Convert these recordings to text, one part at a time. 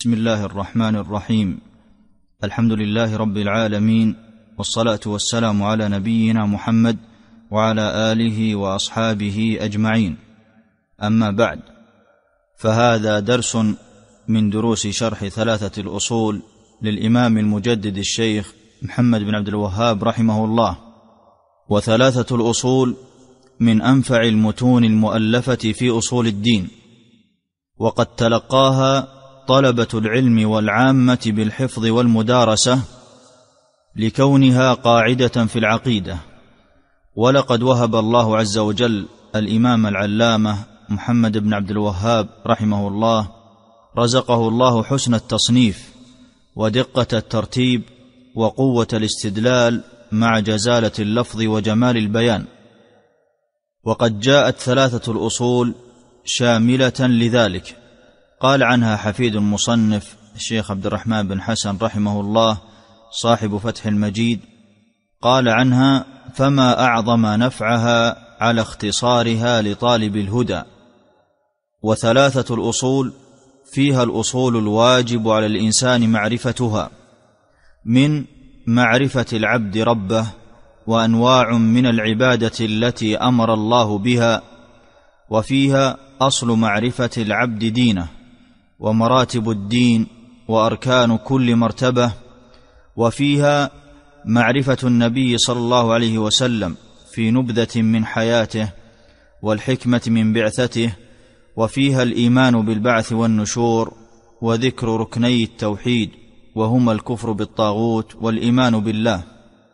بسم الله الرحمن الرحيم. الحمد لله رب العالمين، والصلاة والسلام على نبينا محمد وعلى آله وأصحابه أجمعين. أما بعد، فهذا درس من دروس شرح ثلاثة الأصول للإمام المجدد الشيخ محمد بن عبد الوهاب رحمه الله. وثلاثة الأصول من أنفع المتون المؤلفة في أصول الدين، وقد تلقاها طلبة العلم والعامة بالحفظ والمدارسة لكونها قاعدة في العقيدة. ولقد وهب الله عز وجل الإمام العلامة محمد بن عبد الوهاب رحمه الله، رزقه الله حسن التصنيف ودقة الترتيب وقوة الاستدلال مع جزالة اللفظ وجمال البيان. وقد جاءت ثلاثة الأصول شاملة لذلك. قال عنها حفيد المصنف الشيخ عبد الرحمن بن حسن رحمه الله صاحب فتح المجيد، قال عنها: فما أعظم نفعها على اختصارها لطالب الهدى. وثلاثة الأصول فيها الأصول الواجب على الإنسان معرفتها، من معرفة العبد ربه، وأنواع من العبادة التي أمر الله بها، وفيها أصل معرفة العبد دينه، ومراتب الدين وأركان كل مرتبة، وفيها معرفة النبي صلى الله عليه وسلم في نبذة من حياته والحكمة من بعثته، وفيها الإيمان بالبعث والنشور، وذكر ركني التوحيد وهما الكفر بالطاغوت والإيمان بالله.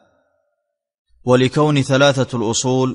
ولكون ثلاثة الأصول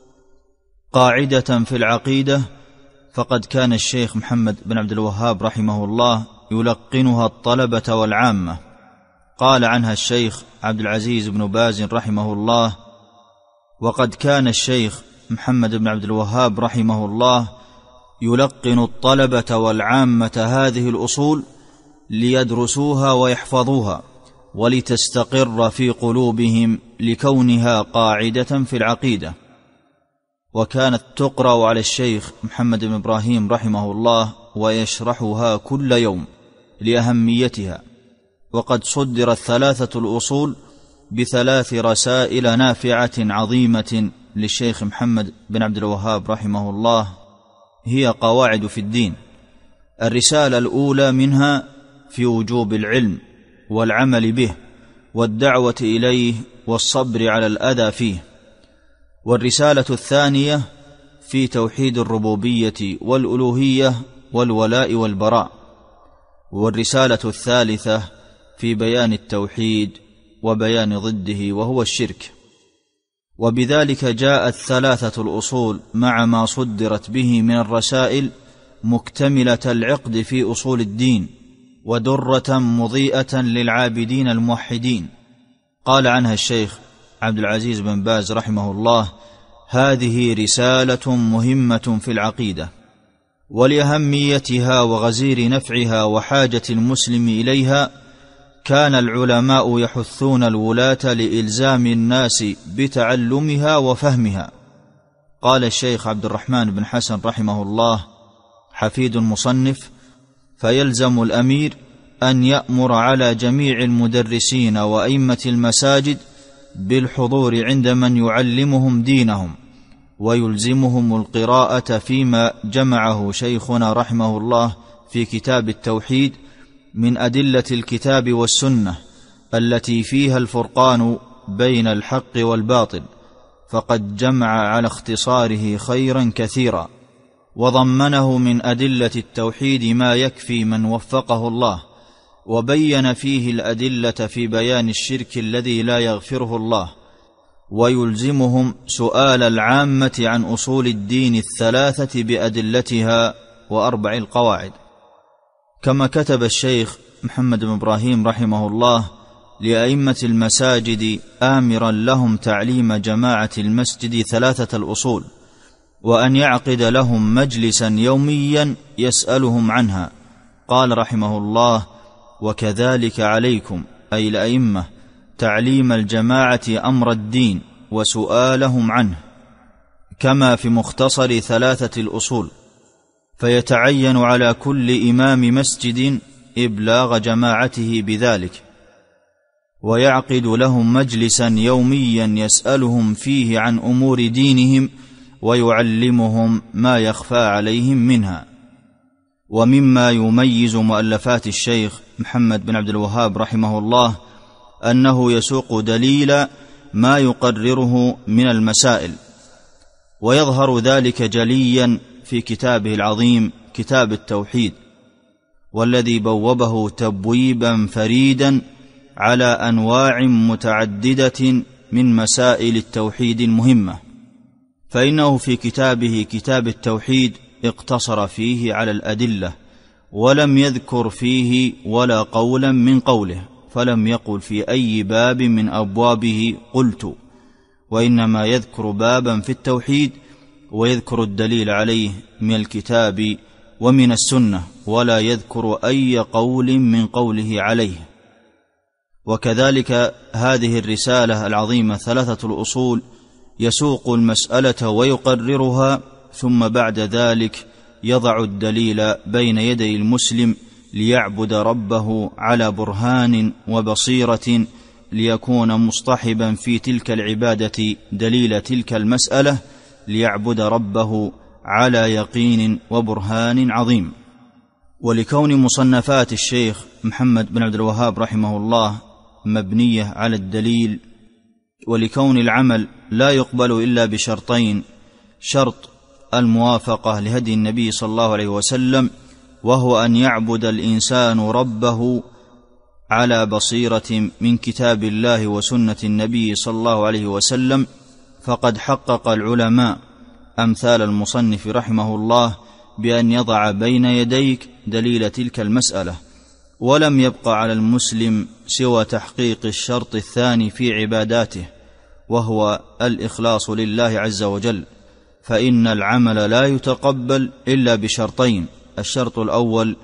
قاعدة في العقيدة، فقد كان الشيخ محمد بن عبد الوهاب رحمه الله يلقنها الطلبة والعامة. قال عنها الشيخ عبد العزيز بن باز رحمه الله: وقد كان الشيخ محمد بن عبد الوهاب رحمه الله يلقن الطلبة والعامة هذه الأصول ليدرسوها ويحفظوها ولتستقر في قلوبهم، لكونها قاعدة في العقيدة. وكانت تقرأ على الشيخ محمد بن إبراهيم رحمه الله ويشرحها كل يوم لأهميتها. وقد صدرت ثلاثة الأصول بثلاث رسائل نافعة عظيمة للشيخ محمد بن عبد الوهاب رحمه الله، هي قواعد في الدين. الرسالة الأولى منها في وجوب العلم والعمل به والدعوة إليه والصبر على الأذى فيه. والرسالة الثانية في توحيد الربوبية والألوهية والولاء والبراء. والرسالة الثالثة في بيان التوحيد وبيان ضده وهو الشرك. وبذلك جاءت ثلاثة الأصول مع ما صدرت به من الرسائل مكتملة العقد في أصول الدين، ودرة مضيئة للعابدين الموحدين. قال عنها الشيخ عبد العزيز بن باز رحمه الله: هذه رسالة مهمة في العقيدة، ولأهميتها وغزير نفعها وحاجة المسلم إليها كان العلماء يحثون الولاة لإلزام الناس بتعلمها وفهمها. قال الشيخ عبد الرحمن بن حسن رحمه الله حفيد المصنف: فيلزم الأمير أن يأمر على جميع المدرسين وأئمة المساجد بالحضور عند من يعلمهم دينهم، ويلزمهم القراءة فيما جمعه شيخنا رحمه الله في كتاب التوحيد من أدلة الكتاب والسنة التي فيها الفرقان بين الحق والباطل، فقد جمع على اختصاره خيرا كثيرا، وضمنه من أدلة التوحيد ما يكفي من وفقه الله، وبين فيه الأدلة في بيان الشرك الذي لا يغفره الله. ويلزمهم سؤال العامة عن أصول الدين الثلاثة بأدلتها وأربع القواعد. كما كتب الشيخ محمد بن إبراهيم رحمه الله لأئمة المساجد آمرا لهم تعليم جماعة المسجد ثلاثة الأصول، وأن يعقد لهم مجلسا يوميا يسألهم عنها. قال رحمه الله: وكذلك عليكم أي الأئمة تعليم الجماعة أمر الدين وسؤالهم عنه، كما في مختصر ثلاثة الأصول. فيتعين على كل إمام مسجد إبلاغ جماعته بذلك، ويعقد لهم مجلسا يوميا يسألهم فيه عن أمور دينهم ويعلمهم ما يخفى عليهم منها. ومما يميز مؤلفات الشيخ محمد بن عبد الوهاب رحمه الله أنه يسوق دليل ما يقرره من المسائل، ويظهر ذلك جليا في كتابه العظيم كتاب التوحيد، والذي بوبه تبويبا فريدا على أنواع متعددة من مسائل التوحيد المهمة. فإنه في كتابه كتاب التوحيد اقتصر فيه على الأدلة، ولم يذكر فيه ولا قولا من قوله، فلم يقل في أي باب من أبوابه قلت، وإنما يذكر بابا في التوحيد ويذكر الدليل عليه من الكتاب ومن السنة، ولا يذكر أي قول من قوله عليه. وكذلك هذه الرسالة العظيمة 3 الأصول يسوق المسألة ويقررها، ثم بعد ذلك يضع الدليل بين يدي المسلم ليعبد ربه على برهان وبصيرة، ليكون مصطحبا في تلك العبادة دليل تلك المسألة، ليعبد ربه على يقين وبرهان عظيم. ولكون مصنفات الشيخ محمد بن عبد الوهاب رحمه الله مبنية على الدليل، ولكون العمل لا يقبل إلا بشرطين: شرط الموافقة لهدي النبي صلى الله عليه وسلم، وهو أن يعبد الإنسان ربه على بصيرة من كتاب الله وسنة النبي صلى الله عليه وسلم. فقد حقق العلماء أمثال المصنف رحمه الله بأن يضع بين يديك دليل تلك المسألة، ولم يبقى على المسلم سوى تحقيق الشرط الثاني في عباداته، وهو الإخلاص لله عز وجل، فإن العمل لا يتقبل إلا بشرطين: الشرط الأول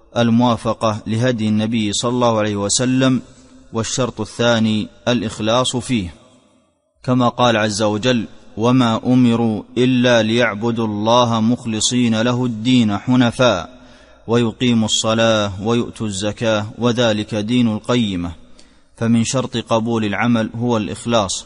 الموافقة لهدي النبي صلى الله عليه وسلم، والشرط الثاني الإخلاص فيه، كما قال عز وجل: وما أمروا إلا ليعبدوا الله مخلصين له الدين حنفاء ويقيموا الصلاة ويؤتوا الزكاة وذلك دين القيمة. فمن شرط قبول العمل هو الإخلاص،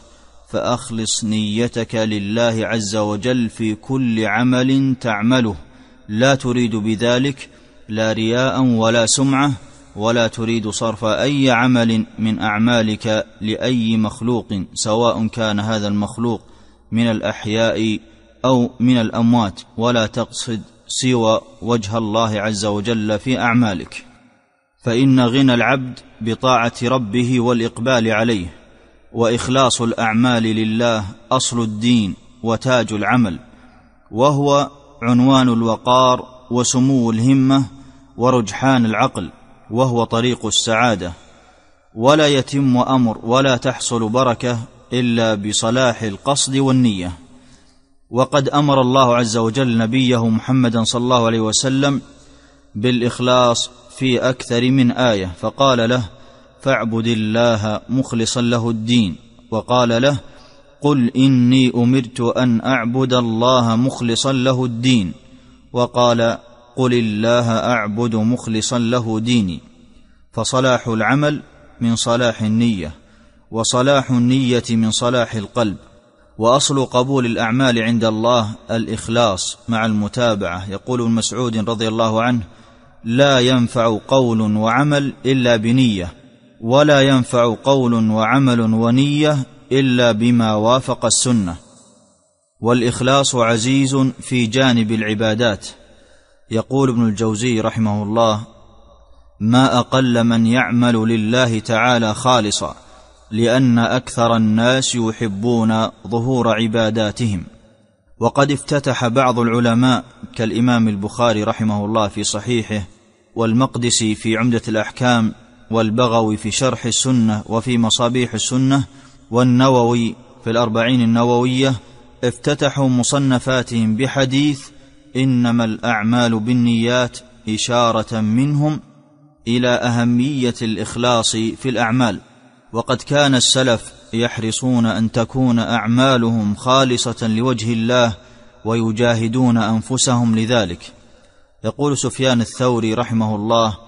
فأخلص نيتك لله عز وجل في كل عمل تعمله، لا تريد بذلك لا رياء ولا سمعة، ولا تريد صرف أي عمل من أعمالك لأي مخلوق، سواء كان هذا المخلوق من الأحياء أو من الأموات، ولا تقصد سوى وجه الله عز وجل في أعمالك. فإن غنى العبد بطاعة ربه والإقبال عليه، وإخلاص الأعمال لله أصل الدين وتاج العمل، وهو عنوان الوقار وسمو الهمة ورجحان العقل، وهو طريق السعادة. ولا يتم أمر ولا تحصل بركة إلا بصلاح القصد والنية. وقد أمر الله عز وجل نبيه محمدا صلى الله عليه وسلم بالإخلاص في أكثر من آية، فقال له: فاعبد الله مخلصا له الدين، وقال له: قل إني أمرت أن أعبد الله مخلصا له الدين، وقال: قل الله أعبد مخلصا له ديني. فصلاح العمل من صلاح النية، وصلاح النية من صلاح القلب. وأصل قبول الأعمال عند الله الإخلاص مع المتابعة. يقول ابن مسعود رضي الله عنه: لا ينفع قول وعمل إلا بنية، ولا ينفع قول وعمل ونية إلا بما وافق السنة. والإخلاص عزيز في جانب العبادات. يقول ابن الجوزي رحمه الله: ما أقل من يعمل لله تعالى خالصا، لأن أكثر الناس يحبون ظهور عباداتهم. وقد افتتح بعض العلماء كالإمام البخاري رحمه الله في صحيحه، والمقدسي في عمدة الأحكام، والبغوي في شرح السنة وفي مصابيح السنة، والنووي في الأربعين النووية، افتتحوا مصنفاتهم بحديث: إنما الأعمال بالنيات، إشارة منهم إلى أهمية الإخلاص في الأعمال. وقد كان السلف يحرصون أن تكون أعمالهم خالصة لوجه الله، ويجاهدون أنفسهم لذلك. يقول سفيان الثوري رحمه الله: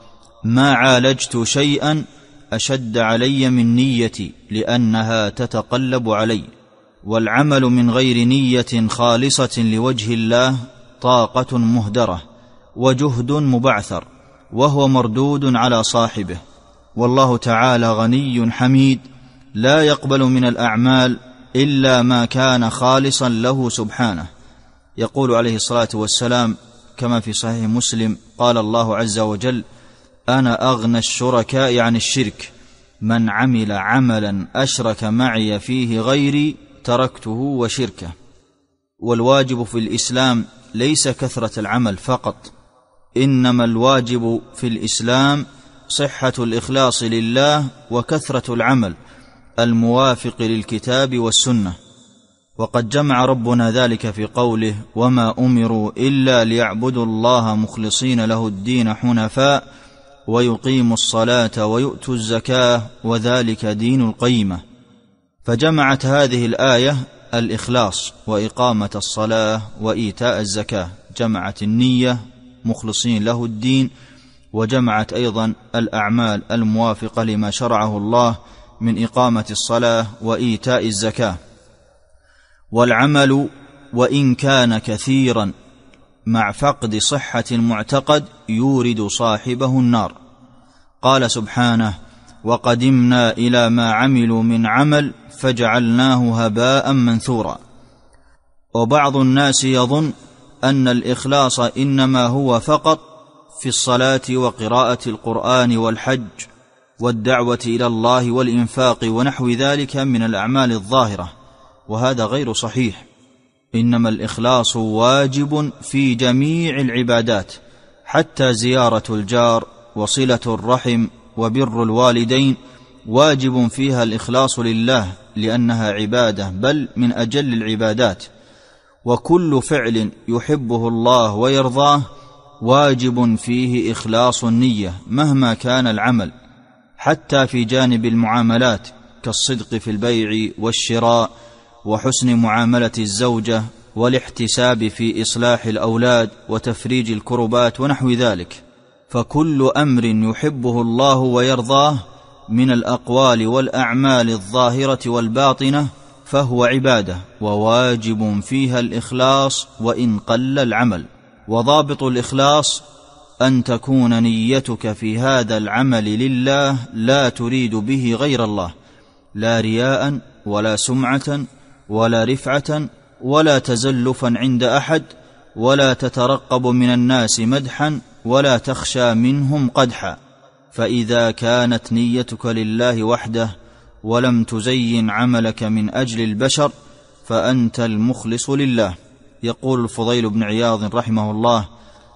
ما عالجت شيئا أشد علي من نيتي لأنها تتقلب علي. والعمل من غير نية خالصة لوجه الله طاقة مهدرة وجهد مبعثر، وهو مردود على صاحبه. والله تعالى غني حميد لا يقبل من الأعمال إلا ما كان خالصا له سبحانه. يقول عليه الصلاة والسلام كما في صحيح مسلم: قال الله عز وجل: أنا أغنى الشركاء عن الشرك، من عمل عملا أشرك معي فيه غيري تركته وشركه. والواجب في الإسلام ليس كثرة العمل فقط، إنما الواجب في الإسلام صحة الإخلاص لله وكثرة العمل الموافق للكتاب والسنة. وقد جمع ربنا ذلك في قوله: وما أمروا إلا ليعبدوا الله مخلصين له الدين حنفاء ويقيموا الصلاة ويؤتوا الزكاة وذلك دين القيمة. فجمعت هذه الآية الإخلاص وإقامة الصلاة وإيتاء الزكاة، جمعت النية مخلصين له الدين، وجمعت أيضا الأعمال الموافقة لما شرعه الله من إقامة الصلاة وإيتاء الزكاة. والعمل وإن كان كثيرا مع فقد صحة المعتقد يورد صاحبه النار. قال سبحانه: وقدمنا إلى ما عملوا من عمل فجعلناه هباء منثورا. وبعض الناس يظن أن الإخلاص إنما هو فقط في الصلاة وقراءة القرآن والحج والدعوة إلى الله والإنفاق ونحو ذلك من الأعمال الظاهرة، وهذا غير صحيح. إنما الإخلاص واجب في جميع العبادات، حتى زيارة الجار وصلة الرحم وبر الوالدين واجب فيها الإخلاص لله لأنها عبادة، بل من أجل العبادات. وكل فعل يحبه الله ويرضاه واجب فيه إخلاص النية مهما كان العمل، حتى في جانب المعاملات كالصدق في البيع والشراء وحسن معاملة الزوجة والاحتساب في إصلاح الأولاد وتفريج الكربات ونحو ذلك. فكل أمر يحبه الله ويرضاه من الأقوال والأعمال الظاهرة والباطنة فهو عبادة، وواجب فيها الإخلاص وإن قل العمل. وضابط الإخلاص أن تكون نيتك في هذا العمل لله، لا تريد به غير الله، لا رياء ولا سمعة ولا رفعة ولا تزلفا عند أحد، ولا تترقب من الناس مدحا ولا تخشى منهم قدحا. فإذا كانت نيتك لله وحده ولم تزين عملك من أجل البشر فأنت المخلص لله. يقول الفضيل بن عياض رحمه الله: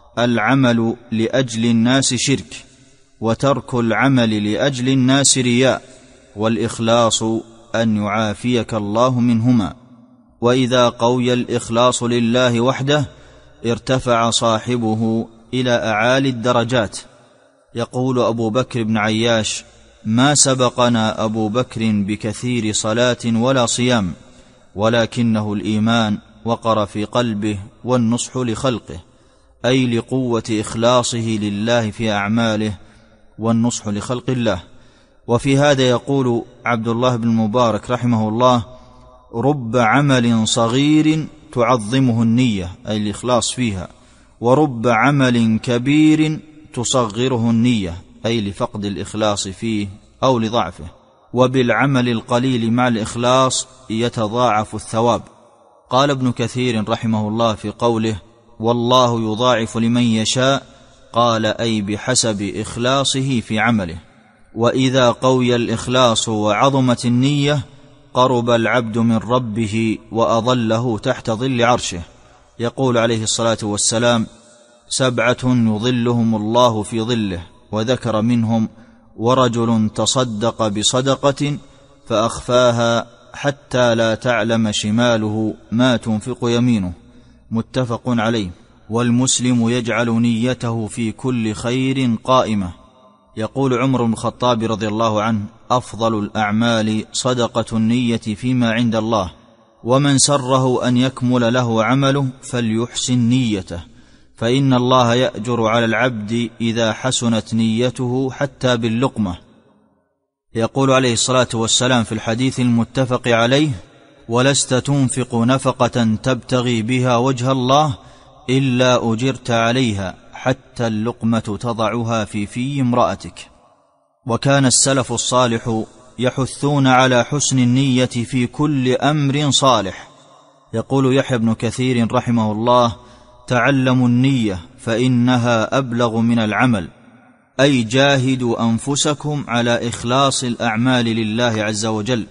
العمل لأجل الناس شرك، وترك العمل لأجل الناس رياء، والإخلاص أن يعافيك الله منهما. وإذا قوي الإخلاص لله وحده ارتفع صاحبه إلى أعالي الدرجات. يقول أبو بكر بن عياش: ما سبقنا أبو بكر بكثير صلاة ولا صيام، ولكنه الإيمان وقر في قلبه والنصح لخلقه، أي لقوة إخلاصه لله في أعماله والنصح لخلق الله. وفي هذا يقول عبد الله بن المبارك رحمه الله: رب عمل صغير تعظمه النية، أي الإخلاص فيها، ورب عمل كبير تصغره النية، أي لفقد الإخلاص فيه أو لضعفه. وبالعمل القليل مع الإخلاص يتضاعف الثواب. قال ابن كثير رحمه الله في قوله: والله يضاعف لمن يشاء، قال أي بحسب إخلاصه في عمله. وإذا قوي الإخلاص وعظمت النية قرب العبد من ربه وأظله تحت ظل عرشه. يقول عليه الصلاة والسلام: 7 يظلهم الله في ظله، وذكر منهم: ورجل تصدق بصدقة فأخفاها حتى لا تعلم شماله ما تنفق يمينه، متفق عليه. والمسلم يجعل نيته في كل خير قائمة. يقول عمر بن الخطاب رضي الله عنه: أفضل الأعمال صدقة النية فيما عند الله، ومن سره أن يكمل له عمله فليحسن نيته، فإن الله يأجر على العبد إذا حسنت نيته حتى باللقمة. يقول عليه الصلاة والسلام في الحديث المتفق عليه: ولست تنفق نفقة تبتغي بها وجه الله إلا أجرت عليها حتى اللقمة تضعها في امرأتك. وكان السلف الصالح يحثون على حسن النية في كل أمر صالح. يقول يحيى بن كثير رحمه الله: تعلموا النية فإنها أبلغ من العمل، أي جاهدوا أنفسكم على إخلاص الأعمال لله عز وجل،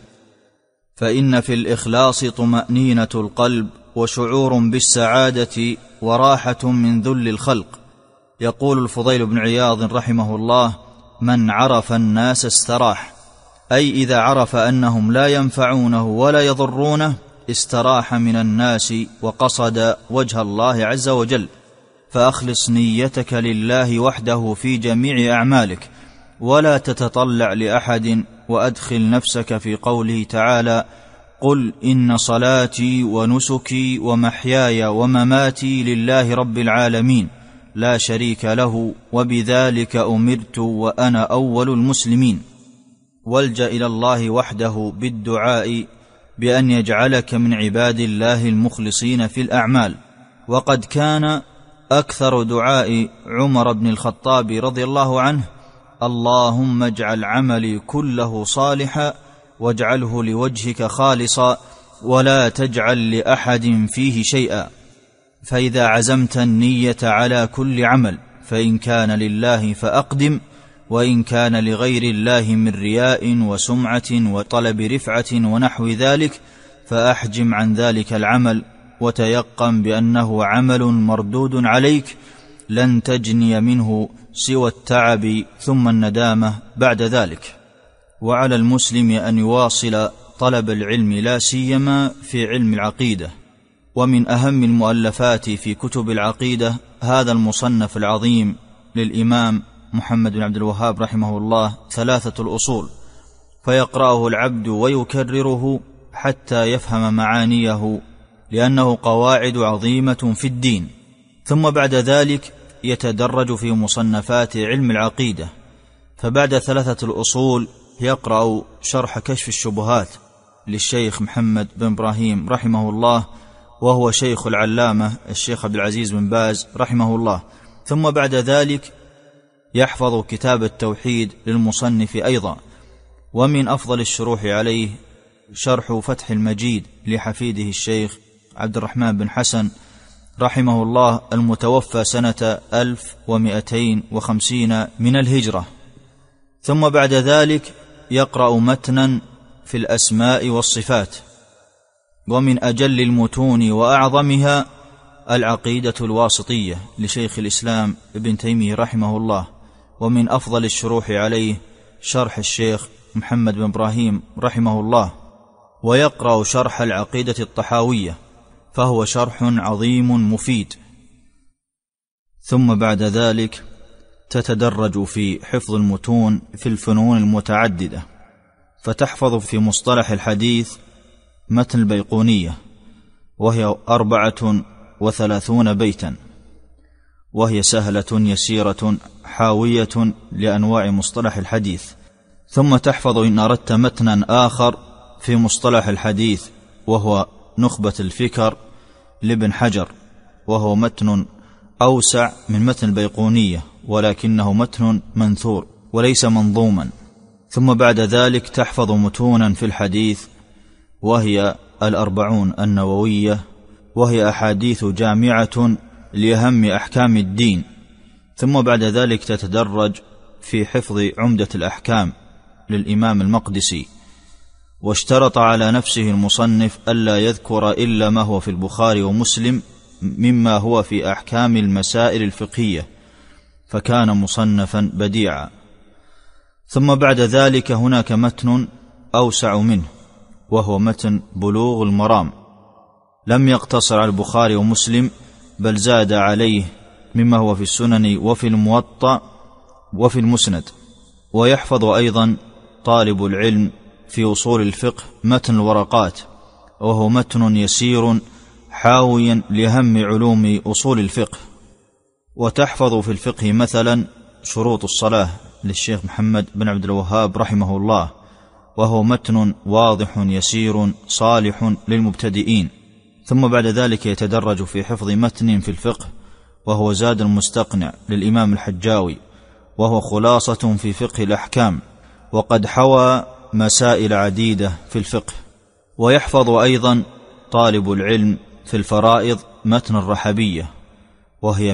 فإن في الإخلاص طمأنينة القلب وشعور بالسعادة وراحة من ذل الخلق. يقول الفضيل بن عياض رحمه الله: من عرف الناس استراح، أي إذا عرف أنهم لا ينفعونه ولا يضرونه استراح من الناس وقصد وجه الله عز وجل. فأخلص نيتك لله وحده في جميع أعمالك، ولا تتطلع لأحد، وأدخل نفسك في قوله تعالى: قل إن صلاتي ونسكي ومحياي ومماتي لله رب العالمين لا شريك له وبذلك أمرت وأنا أول المسلمين. والجأ إلى الله وحده بالدعاء بأن يجعلك من عباد الله المخلصين في الأعمال. وقد كان أكثر دعاء عمر بن الخطاب رضي الله عنه: اللهم اجعل عملي كله صالحا واجعله لوجهك خالصا ولا تجعل لأحد فيه شيئا. فإذا عزمت النية على كل عمل فإن كان لله فأقدم، وإن كان لغير الله من رياء وسمعة وطلب رفعة ونحو ذلك فأحجم عن ذلك العمل، وتيقن بأنه عمل مردود عليك لن تجني منه سوى التعب ثم الندامة بعد ذلك. وعلى المسلم أن يواصل طلب العلم لا سيما في علم العقيدة. ومن أهم المؤلفات في كتب العقيدة هذا المصنف العظيم للإمام محمد بن عبد الوهاب رحمه الله، 3 الأصول، فيقرأه العبد ويكرره حتى يفهم معانيه، لأنه قواعد عظيمة في الدين. ثم بعد ذلك يتدرج في مصنفات علم العقيدة، فبعد 3 الأصول يقرأ شرح كشف الشبهات للشيخ محمد بن إبراهيم رحمه الله، وهو شيخ العلامة الشيخ عبد العزيز بن باز رحمه الله. ثم بعد ذلك يحفظ كتاب التوحيد للمصنف أيضا. ومن أفضل الشروح عليه شرح فتح المجيد لحفيده الشيخ عبد الرحمن بن حسن رحمه الله، المتوفى سنة 1250 من الهجرة. ثم بعد ذلك يقرأ متنا في الأسماء والصفات. ومن أجل المتون وأعظمها العقيدة الواسطية لشيخ الإسلام ابن تيمية رحمه الله. ومن أفضل الشروح عليه شرح الشيخ محمد بن إبراهيم رحمه الله. ويقرأ شرح العقيدة الطحاوية، فهو شرح عظيم مفيد. ثم بعد ذلك تتدرج في حفظ المتون في الفنون المتعددة، فتحفظ في مصطلح الحديث متن البيقونية، وهي 34 بيتا، وهي سهلة يسيرة حاوية لأنواع مصطلح الحديث. ثم تحفظ إن أردت متنا آخر في مصطلح الحديث، وهو نخبة الفكر لابن حجر، وهو متن أوسع من متن البيقونية، ولكنه متن منثور وليس منظوما. ثم بعد ذلك تحفظ متونا في الحديث، وهي 40 النووية، وهي أحاديث جامعة لأهم أحكام الدين. ثم بعد ذلك تتدرج في حفظ عمدة الأحكام للإمام المقدسي، واشترط على نفسه المصنف ألا يذكر إلا ما هو في البخاري ومسلم مما هو في أحكام المسائل الفقهية، فكان مصنفا بديعا. ثم بعد ذلك هناك متن أوسع منه، وهو متن بلوغ المرام، لم يقتصر على البخاري ومسلم، بل زاد عليه مما هو في السنن وفي الموطأ وفي المسند. ويحفظ أيضا طالب العلم في أصول الفقه متن الورقات، وهو متن يسير حاويا لهم علوم أصول الفقه. وتحفظ في الفقه مثلا شروط الصلاة للشيخ محمد بن عبد الوهاب رحمه الله، وهو متن واضح يسير صالح للمبتدئين. ثم بعد ذلك يتدرج في حفظ متن في الفقه وهو زاد المستقنع للإمام الحجاوي، وهو خلاصة في فقه الأحكام، وقد حوى مسائل عديدة في الفقه. ويحفظ أيضا طالب العلم في الفرائض متن الرحبية، وهي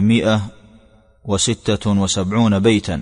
176 بيتا.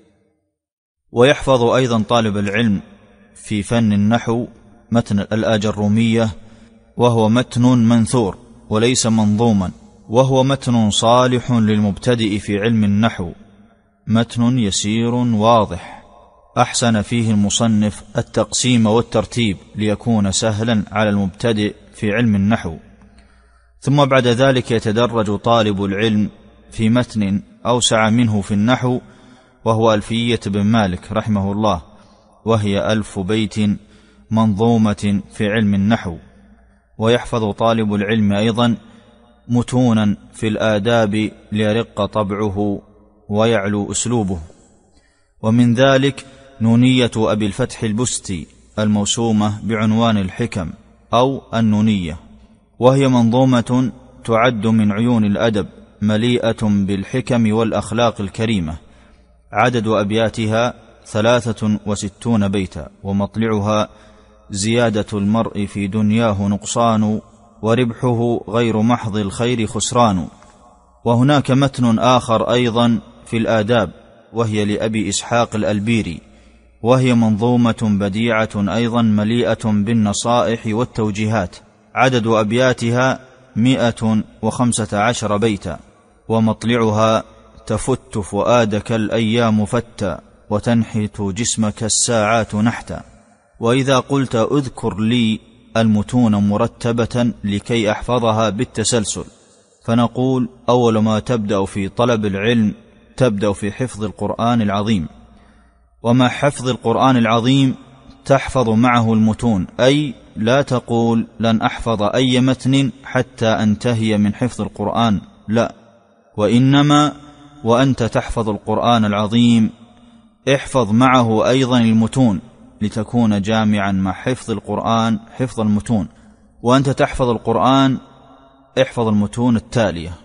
ويحفظ أيضا طالب العلم في فن النحو متن الآجرومية، وهو متن منثور وليس منظوما، وهو متن صالح للمبتدئ في علم النحو، متن يسير واضح، أحسن فيه المصنف التقسيم والترتيب ليكون سهلا على المبتدئ في علم النحو. ثم بعد ذلك يتدرج طالب العلم في متن أوسع منه في النحو، وهو ألفية بن مالك رحمه الله، وهي 1000 بيت منظومة في علم النحو. ويحفظ طالب العلم أيضا متونا في الآداب ليرق طبعه ويعلو أسلوبه، ومن ذلك نونية أبي الفتح البستي الموسومة بعنوان الحكم أو النونية، وهي منظومة تعد من عيون الأدب، مليئة بالحكم والأخلاق الكريمة. عدد أبياتها 63 بيتا، ومطلعها: زيادة المرء في دنياه نقصان، وربحه غير محض الخير خسران. وهناك متن آخر أيضا في الآداب، وهي لأبي إسحاق الألبيري، وهي منظومة بديعة أيضا مليئة بالنصائح والتوجيهات. عدد أبياتها 115 بيتا، ومطلعها: تفت فؤادك الأيام فتا، وتنحت جسمك الساعات نحتا. وإذا قلت أذكر لي المتون مرتبة لكي أحفظها بالتسلسل، فنقول: أول ما تبدأ في طلب العلم تبدأ في حفظ القرآن العظيم، ومع حفظ القرآن العظيم تحفظ معه المتون، أي لا تقول لن أحفظ أي متن حتى أنتهي من حفظ القرآن، لا، وإنما وأنت تحفظ القرآن العظيم احفظ معه أيضا المتون، لتكون جامعا مع حفظ القرآن حفظ المتون. وأنت تحفظ القرآن احفظ المتون التالية: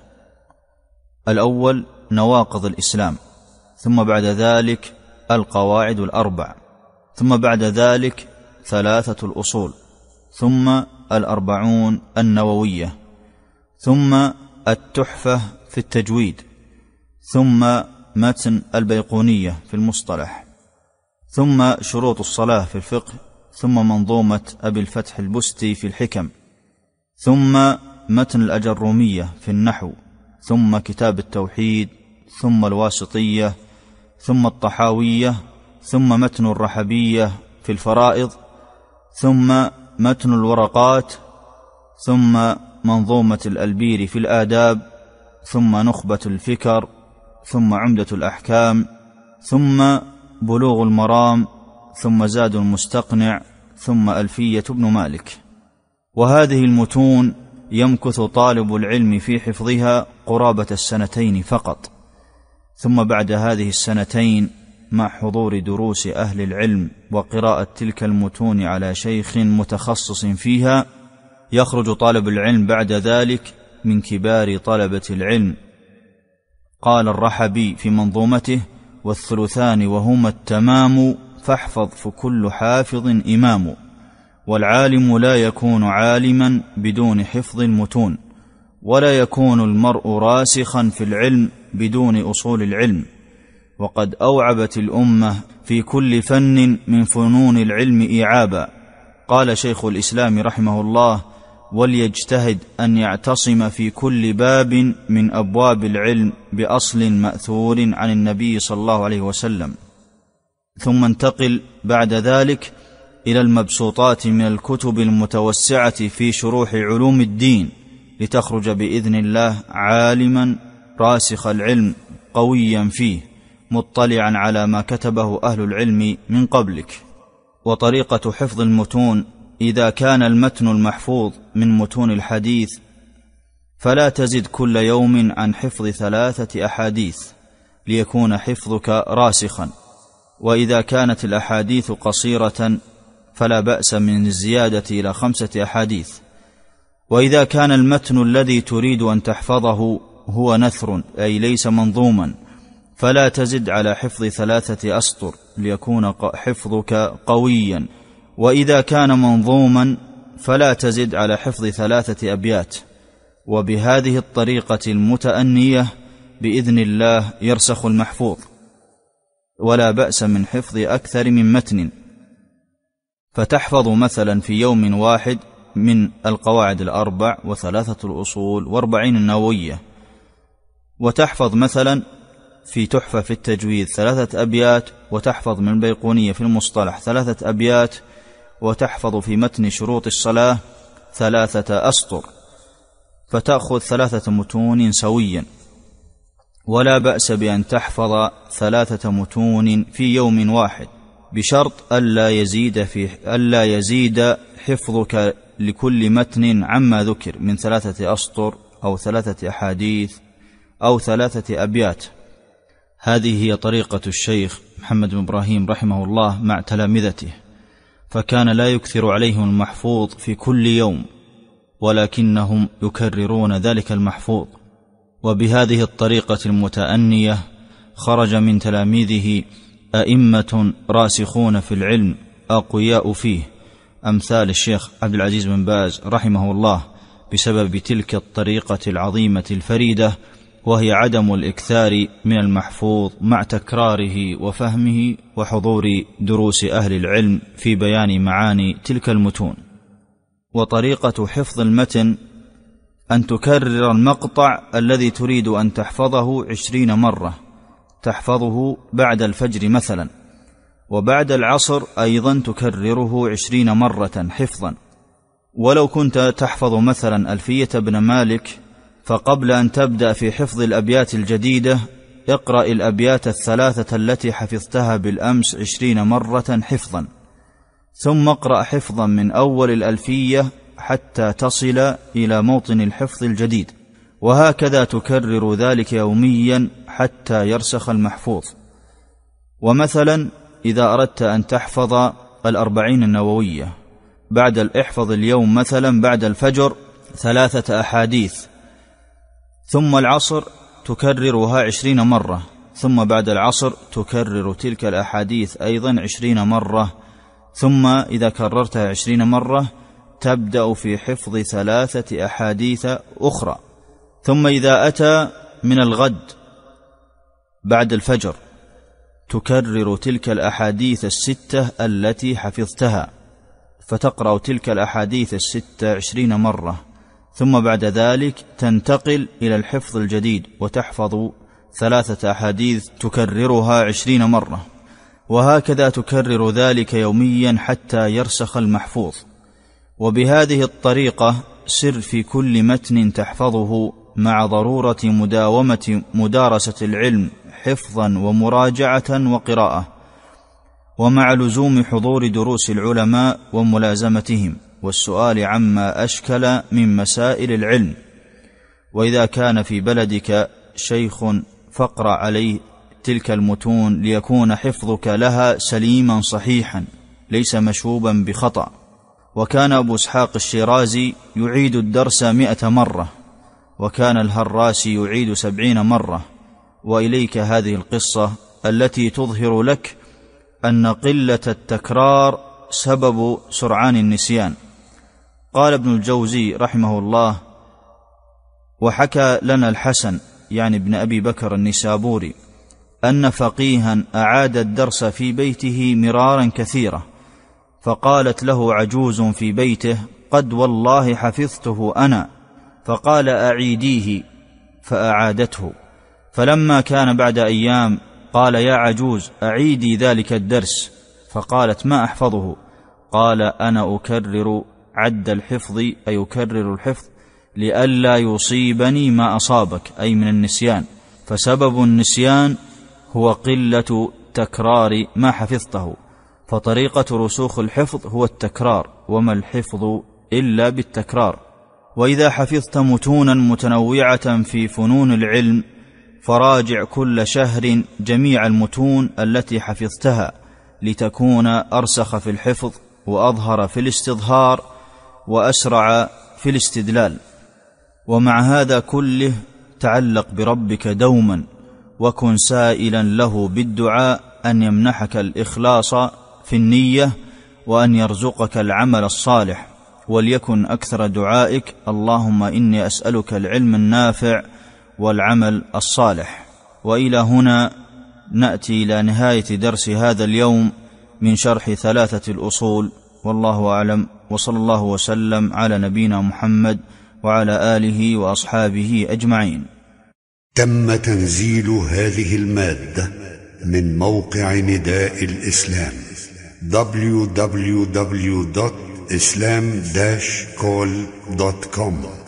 الأول نواقض الإسلام، ثم بعد ذلك القواعد الأربع، ثم بعد ذلك 3 الأصول، ثم 40 النووية، ثم التحفة في التجويد، ثم متن البيقونية في المصطلح، ثم شروط الصلاة في الفقه، ثم منظومة أبي الفتح البستي في الحكم، ثم متن الأجرومية في النحو، ثم كتاب التوحيد، ثم الواسطية، ثم الطحاوية، ثم متن الرحبية في الفرائض، ثم متن الورقات، ثم منظومة الألبيري في الآداب، ثم نخبة الفكر، ثم عمدة الأحكام، ثم بلوغ المرام، ثم زاد المستقنع، ثم ألفية ابن مالك. وهذه المتون يمكث طالب العلم في حفظها قرابة 2 فقط، ثم بعد هذه 2 مع حضور دروس أهل العلم وقراءة تلك المتون على شيخ متخصص فيها، يخرج طالب العلم بعد ذلك من كبار طلبة العلم. قال الرحبي في منظومته: والثلثان وهما التمام، فاحفظ فكل حافظ إمام. والعالم لا يكون عالما بدون حفظ المتون، ولا يكون المرء راسخا في العلم بدون أصول العلم. وقد أوعبت الأمة في كل فن من فنون العلم إعابا. قال شيخ الإسلام رحمه الله: وليجتهد أن يعتصم في كل باب من أبواب العلم بأصل مأثور عن النبي صلى الله عليه وسلم. ثم انتقل بعد ذلك إلى المبسوطات من الكتب المتوسعة في شروح علوم الدين، لتخرج بإذن الله عالما راسخ العلم قويا فيه، مطلعا على ما كتبه أهل العلم من قبلك. وطريقة حفظ المتون: إذا كان المتن المحفوظ من متون الحديث فلا تزد كل يوم عن حفظ 3 أحاديث ليكون حفظك راسخا. وإذا كانت الأحاديث قصيرة فلا بأس من الزيادة إلى 5 أحاديث. وإذا كان المتن الذي تريد أن تحفظه هو نثر أي ليس منظوما فلا تزد على حفظ 3 أسطر ليكون حفظك قويا. وإذا كان منظوما فلا تزد على حفظ 3 أبيات. وبهذه الطريقة المتأنية بإذن الله يرسخ المحفوظ، ولا بأس من حفظ أكثر من متن. فتحفظ مثلا في يوم واحد من القواعد 4 و3 الأصول و40 النووية، وتحفظ مثلا في تحفة في التجويد 3 أبيات، وتحفظ من البيقونية في المصطلح 3 أبيات، وتحفظ في متن شروط الصلاة 3 أسطر، فتأخذ 3 متون سويا. ولا بأس بأن تحفظ 3 متون في يوم واحد، بشرط ألا يزيد حفظك لكل متن عما ذكر من 3 أسطر أو 3 أحاديث أو 3 أبيات. هذه هي طريقة الشيخ محمد بن إبراهيم رحمه الله مع تلامذته، فكان لا يكثر عليهم المحفوظ في كل يوم، ولكنهم يكررون ذلك المحفوظ. وبهذه الطريقة المتأنية خرج من تلاميذه أئمة راسخون في العلم أقوياء فيه، أمثال الشيخ عبد العزيز بن باز رحمه الله، بسبب تلك الطريقة العظيمة الفريدة، وهي عدم الإكثار من المحفوظ مع تكراره وفهمه وحضور دروس أهل العلم في بيان معاني تلك المتون. وطريقة حفظ المتن أن تكرر المقطع الذي تريد أن تحفظه 20 مرة، تحفظه بعد الفجر مثلا، وبعد العصر أيضا تكرره 20 مرة حفظا. ولو كنت تحفظ مثلا ألفية بن مالك، فقبل أن تبدأ في حفظ الأبيات الجديدة اقرأ الأبيات 3 التي حفظتها بالأمس 20 مرة حفظا، ثم اقرأ حفظا من أول الألفية حتى تصل إلى موطن الحفظ الجديد، وهكذا تكرر ذلك يوميا حتى يرسخ المحفوظ. ومثلا إذا أردت أن تحفظ 40 النووية، احفظ اليوم مثلا بعد الفجر 3 أحاديث، ثم العصر تكررها 20 مرة، ثم بعد العصر تكرر تلك الأحاديث أيضا 20 مرة، ثم إذا كررتها 20 مرة تبدأ في حفظ 3 أحاديث أخرى. ثم إذا أتى من الغد بعد الفجر تكرر تلك الأحاديث 6 التي حفظتها، فتقرأ تلك الأحاديث 6 20 مرة، ثم بعد ذلك تنتقل إلى الحفظ الجديد وتحفظ 3 أحاديث تكررها 20 مرة، وهكذا تكرر ذلك يوميا حتى يرسخ المحفوظ. وبهذه الطريقة سر في كل متن تحفظه، مع ضرورة مداومة مدارسة العلم حفظا ومراجعة وقراءة، ومع لزوم حضور دروس العلماء وملازمتهم والسؤال عما أشكل من مسائل العلم. وإذا كان في بلدك شيخ فاقرأ عليه تلك المتون ليكون حفظك لها سليما صحيحا ليس مشوبا بخطأ. وكان أبو إسحاق الشيرازي يعيد الدرس 100 مرة، وكان الهراسي يعيد 70 مرة. وإليك هذه القصة التي تظهر لك أن قلة التكرار سبب سرعان النسيان. قال ابن الجوزي رحمه الله: وحكى لنا الحسن يعني ابن أبي بكر النسابوري أن فقيها أعاد الدرس في بيته مرارا كثيرا، فقالت له عجوز في بيته: قد والله حفظته أنا. فقال: أعيديه، فأعادته. فلما كان بعد أيام قال: يا عجوز أعيدي ذلك الدرس. فقالت: ما أحفظه. قال: أنا أكرر عد الحفظ، أي أكرر الحفظ لئلا يصيبني ما أصابك، أي من النسيان، فسبب النسيان هو قلة تكرار ما حفظته. فطريقة رسوخ الحفظ هو التكرار، وما الحفظ إلا بالتكرار. وإذا حفظت متونا متنوعة في فنون العلم فراجع كل شهر جميع المتون التي حفظتها لتكون أرسخ في الحفظ وأظهر في الاستظهار وأسرع في الاستدلال. ومع هذا كله تعلق بربك دوما، وكن سائلا له بالدعاء أن يمنحك الإخلاص في النية وأن يرزقك العمل الصالح، وليكن أكثر دعائك اللهم إني أسألك العلم النافع والعمل الصالح. وإلى هنا نأتي إلى نهاية درس هذا اليوم من شرح 3 الأصول، والله أعلم، وصلى الله وسلم على نبينا محمد وعلى آله وأصحابه أجمعين. تم تنزيل هذه المادة من موقع نداء الإسلام www.islam-call.com